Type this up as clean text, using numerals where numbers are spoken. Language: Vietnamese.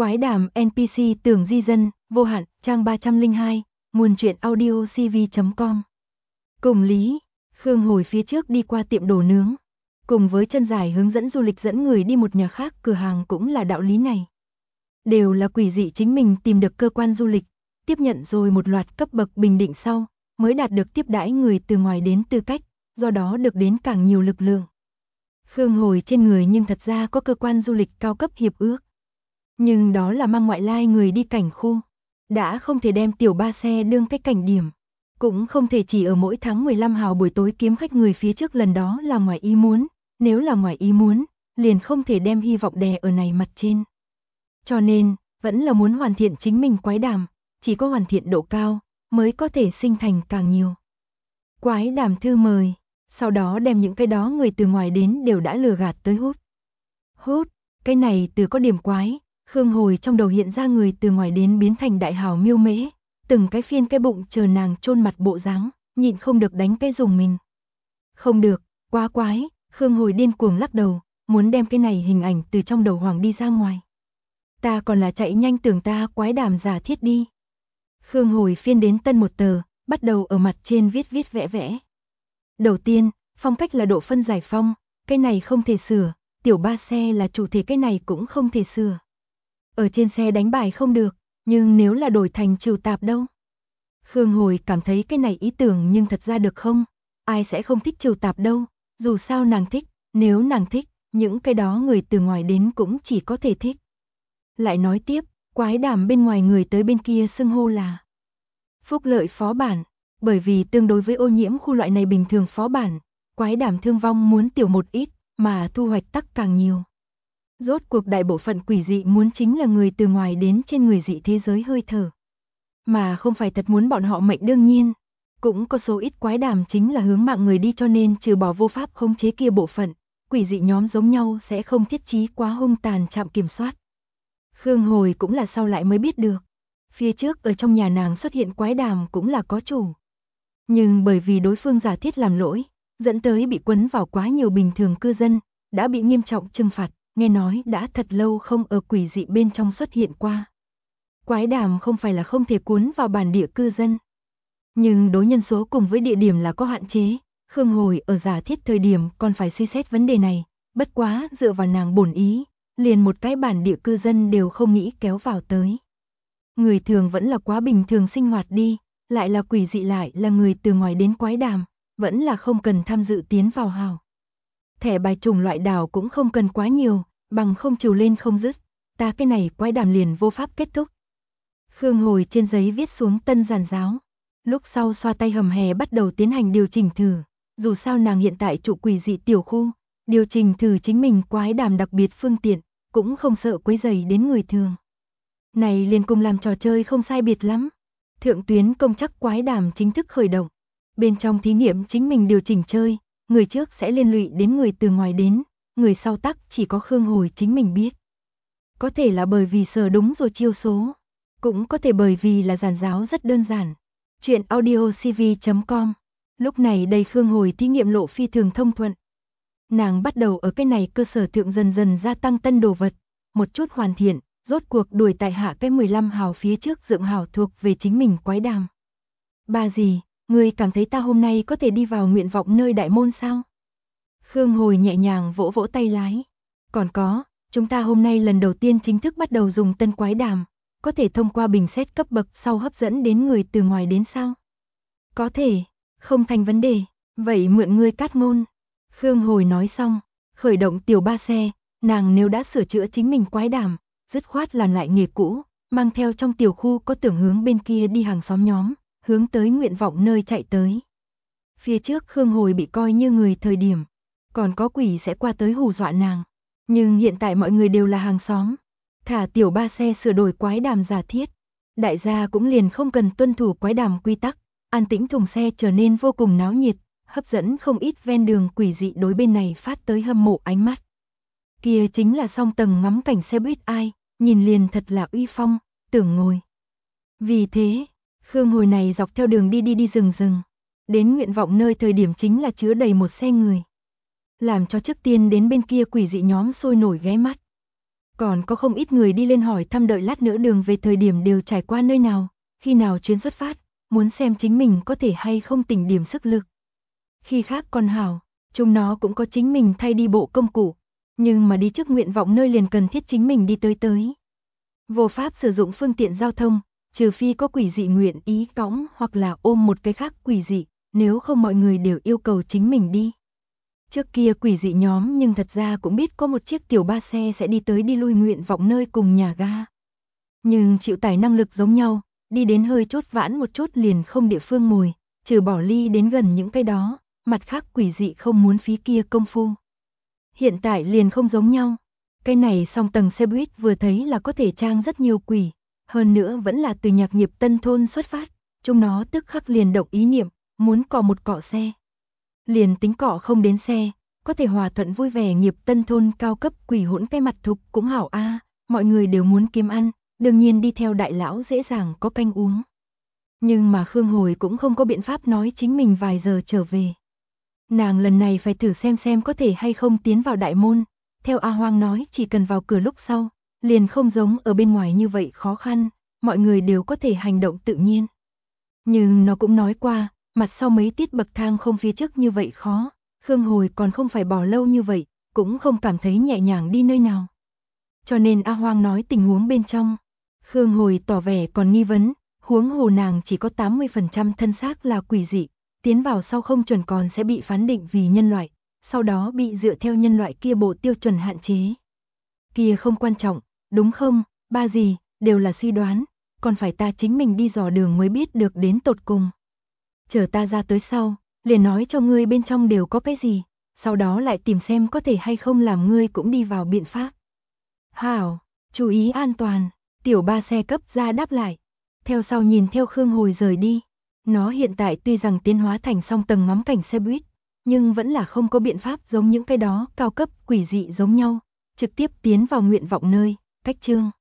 Quái đàm NPC tưởng di dân, vô hạn, trang 302, nguồn truyện audio cv.com. Cùng lý, Khương Hồi phía trước đi qua tiệm đồ nướng. Cùng với chân dài hướng dẫn du lịch dẫn người đi một nhà khác cửa hàng cũng là đạo lý này. Đều là quỷ dị chính mình tìm được cơ quan du lịch, tiếp nhận rồi một loạt cấp bậc bình định sau, mới đạt được tiếp đãi người từ ngoài đến tư cách, do đó được đến càng nhiều lực lượng. Khương Hồi trên người nhưng thật ra có cơ quan du lịch cao cấp hiệp ước. Nhưng đó là mang ngoại lai người đi cảnh khu, đã không thể đem tiểu ba xe đương cái cảnh điểm, cũng không thể chỉ ở mỗi tháng 15 hào buổi tối kiếm khách người phía trước lần đó là ngoài ý muốn, nếu là ngoài ý muốn, liền không thể đem hy vọng đè ở này mặt trên. Cho nên, vẫn là muốn hoàn thiện chính mình quái đàm, chỉ có hoàn thiện độ cao, mới có thể sinh thành càng nhiều. Quái đàm thư mời, sau đó đem những cái đó người từ ngoài đến đều đã lừa gạt tới hút. Hút, cái này từ có điểm quái. Khương Hồi trong đầu hiện ra người từ ngoài đến biến thành đại hào miêu mễ, từng cái phiên cái bụng chờ nàng chôn mặt bộ dáng, nhịn không được đánh cái dùng mình. Không được, quá quái, Khương Hồi điên cuồng lắc đầu, muốn đem cái này hình ảnh từ trong đầu hoàng đi ra ngoài. Ta còn là chạy nhanh tưởng ta quái đàm giả thiết đi. Khương Hồi phiên đến tân một tờ, bắt đầu ở mặt trên viết vẽ vẽ. Đầu tiên, phong cách là độ phân giải phong, cái này không thể sửa, tiểu ba xe là chủ thể cái này cũng không thể sửa. Ở trên xe đánh bài không được, nhưng nếu là đổi thành trừu tạp đâu? Khương Hồi cảm thấy cái này ý tưởng nhưng thật ra được không? Ai sẽ không thích trừu tạp đâu, dù sao nàng thích, nếu nàng thích, những cái đó người từ ngoài đến cũng chỉ có thể thích. Lại nói tiếp, quái đàm bên ngoài người tới bên kia xưng hô là phúc lợi phó bản, bởi vì tương đối với ô nhiễm khu loại này bình thường phó bản, quái đàm thương vong muốn tiểu một ít, mà thu hoạch tắc càng nhiều. Rốt cuộc đại bộ phận quỷ dị muốn chính là người từ ngoài đến trên người dị thế giới hơi thở. Mà không phải thật muốn bọn họ mệnh đương nhiên. Cũng có số ít quái đàm chính là hướng mạng người đi cho nên trừ bỏ vô pháp khống chế kia bộ phận, quỷ dị nhóm giống nhau sẽ không thiết trí quá hung tàn chạm kiểm soát. Khương Hồi cũng là sau lại mới biết được. Phía trước ở trong nhà nàng xuất hiện quái đàm cũng là có chủ. Nhưng bởi vì đối phương giả thiết làm lỗi, dẫn tới bị quấn vào quá nhiều bình thường cư dân, đã bị nghiêm trọng trừng phạt. Nghe nói đã thật lâu không ở quỷ dị bên trong xuất hiện qua. Quái đàm không phải là không thể cuốn vào bản địa cư dân. Nhưng đối nhân số cùng với địa điểm là có hạn chế. Khương Hồi ở giả thiết thời điểm còn phải suy xét vấn đề này. Bất quá dựa vào nàng bổn ý, liền một cái bản địa cư dân đều không nghĩ kéo vào tới. Người thường vẫn là quá bình thường sinh hoạt đi, lại là quỷ dị lại là người từ ngoài đến quái đàm, vẫn là không cần tham dự tiến vào hào. Thẻ bài chủng loại đảo cũng không cần quá nhiều, bằng không trừ lên không dứt, ta cái này quái đàm liền vô pháp kết thúc. Khương Hồi trên giấy viết xuống tân giản giáo, lúc sau xoa tay hầm hè bắt đầu tiến hành điều chỉnh thử, dù sao nàng hiện tại trụ quỷ dị tiểu khu, điều chỉnh thử chính mình quái đàm đặc biệt phương tiện, cũng không sợ quấy rầy đến người thường. Này liền cùng làm trò chơi không sai biệt lắm. Thượng tuyến công chắc quái đàm chính thức khởi động, bên trong thí nghiệm chính mình điều chỉnh chơi. Người trước sẽ liên lụy đến người từ ngoài đến, người sau tắc chỉ có Khương Hồi chính mình biết. Có thể là bởi vì sờ đúng rồi chiêu số, cũng có thể bởi vì là giản giáo rất đơn giản. Chuyện audio cv.com. Lúc này đây Khương Hồi thí nghiệm lộ phi thường thông thuận. Nàng bắt đầu ở cái này cơ sở thượng dần dần gia tăng tân đồ vật, một chút hoàn thiện, rốt cuộc đuổi tại hạ cái 15 hào phía trước dựng hào thuộc về chính mình quái đàm. Ba gì? Ngươi cảm thấy ta hôm nay có thể đi vào nguyện vọng nơi đại môn sao? Khương Hồi nhẹ nhàng vỗ vỗ tay lái. Còn có, chúng ta hôm nay lần đầu tiên chính thức bắt đầu dùng tân quái đàm, có thể thông qua bình xét cấp bậc sau hấp dẫn đến người từ ngoài đến sao? Có thể, không thành vấn đề, vậy mượn ngươi cát ngôn. Khương Hồi nói xong, khởi động tiểu ba xe, nàng nếu đã sửa chữa chính mình quái đàm, dứt khoát làm lại nghề cũ, mang theo trong tiểu khu có tưởng hướng bên kia đi hàng xóm nhóm. Hướng tới nguyện vọng nơi chạy tới. Phía trước Khương Hồi bị coi như người thời điểm, còn có quỷ sẽ qua tới hù dọa nàng. Nhưng hiện tại mọi người đều là hàng xóm. Thả tiểu ba xe sửa đổi quái đàm giả thiết. Đại gia cũng liền không cần tuân thủ quái đàm quy tắc, an tĩnh thùng xe trở nên vô cùng náo nhiệt, hấp dẫn không ít ven đường quỷ dị đối bên này phát tới hâm mộ ánh mắt. Kia chính là song tầng ngắm cảnh xe buýt ai, nhìn liền thật là uy phong, tưởng ngồi. Vì thế, Khương Hồi này dọc theo đường đi rừng, đến nguyện vọng nơi thời điểm chính là chứa đầy một xe người. Làm cho trước tiên đến bên kia quỷ dị nhóm sôi nổi ghé mắt. Còn có không ít người đi lên hỏi thăm đợi lát nữa đường về thời điểm đều trải qua nơi nào, khi nào chuyến xuất phát, muốn xem chính mình có thể hay không tỉnh điểm sức lực. Khi khác còn hảo, chúng nó cũng có chính mình thay đi bộ công cụ, nhưng mà đi trước nguyện vọng nơi liền cần thiết chính mình đi tới. Vô pháp sử dụng phương tiện giao thông, trừ phi có quỷ dị nguyện ý cõng hoặc là ôm một cái khác quỷ dị, nếu không mọi người đều yêu cầu chính mình đi. Trước kia quỷ dị nhóm nhưng thật ra cũng biết có một chiếc tiểu ba xe sẽ đi tới đi lui nguyện vọng nơi cùng nhà ga. Nhưng chịu tải năng lực giống nhau, đi đến hơi chốt vãn một chút liền không địa phương ngồi, trừ bỏ ly đến gần những cái đó, mặt khác quỷ dị không muốn phí kia công phu. Hiện tại liền không giống nhau. Cái này song tầng xe buýt vừa thấy là có thể trang rất nhiều quỷ, hơn nữa vẫn là từ Nhạc Nghiệp Tân thôn xuất phát, chúng nó tức khắc liền động ý niệm, muốn cọ một cọ xe. Liền tính cọ không đến xe, có thể hòa thuận vui vẻ Nghiệp Tân thôn cao cấp quỷ hỗn cái mặt thục cũng hảo a, mọi người đều muốn kiếm ăn, đương nhiên đi theo đại lão dễ dàng có canh uống. Nhưng mà Khương Hồi cũng không có biện pháp nói chính mình vài giờ trở về. Nàng lần này phải thử xem có thể hay không tiến vào đại môn, theo A Hoang nói chỉ cần vào cửa lúc sau, liền không giống ở bên ngoài như vậy khó khăn, mọi người đều có thể hành động tự nhiên. Nhưng nó cũng nói qua, mặt sau mấy tiết bậc thang không phía trước như vậy khó, Khương Hồi còn không phải bỏ lâu như vậy, cũng không cảm thấy nhẹ nhàng đi nơi nào. Cho nên A Hoang nói tình huống bên trong, Khương Hồi tỏ vẻ còn nghi vấn, huống hồ nàng chỉ có 80% thân xác là quỷ dị, tiến vào sau không chuẩn còn sẽ bị phán định vì nhân loại, sau đó bị dựa theo nhân loại kia bộ tiêu chuẩn hạn chế. Kia không quan trọng, đúng không, ba gì, đều là suy đoán, còn phải ta chính mình đi dò đường mới biết được đến tột cùng. Chờ ta ra tới sau, liền nói cho ngươi bên trong đều có cái gì, sau đó lại tìm xem có thể hay không làm ngươi cũng đi vào biện pháp. Hảo, chú ý an toàn, tiểu ba xe cấp ra đáp lại, theo sau nhìn theo Khương Hồi rời đi. Nó hiện tại tuy rằng tiến hóa thành song tầng ngắm cảnh xe buýt, nhưng vẫn là không có biện pháp giống những cái đó cao cấp quỷ dị giống nhau, trực tiếp tiến vào nguyện vọng nơi, cách chương.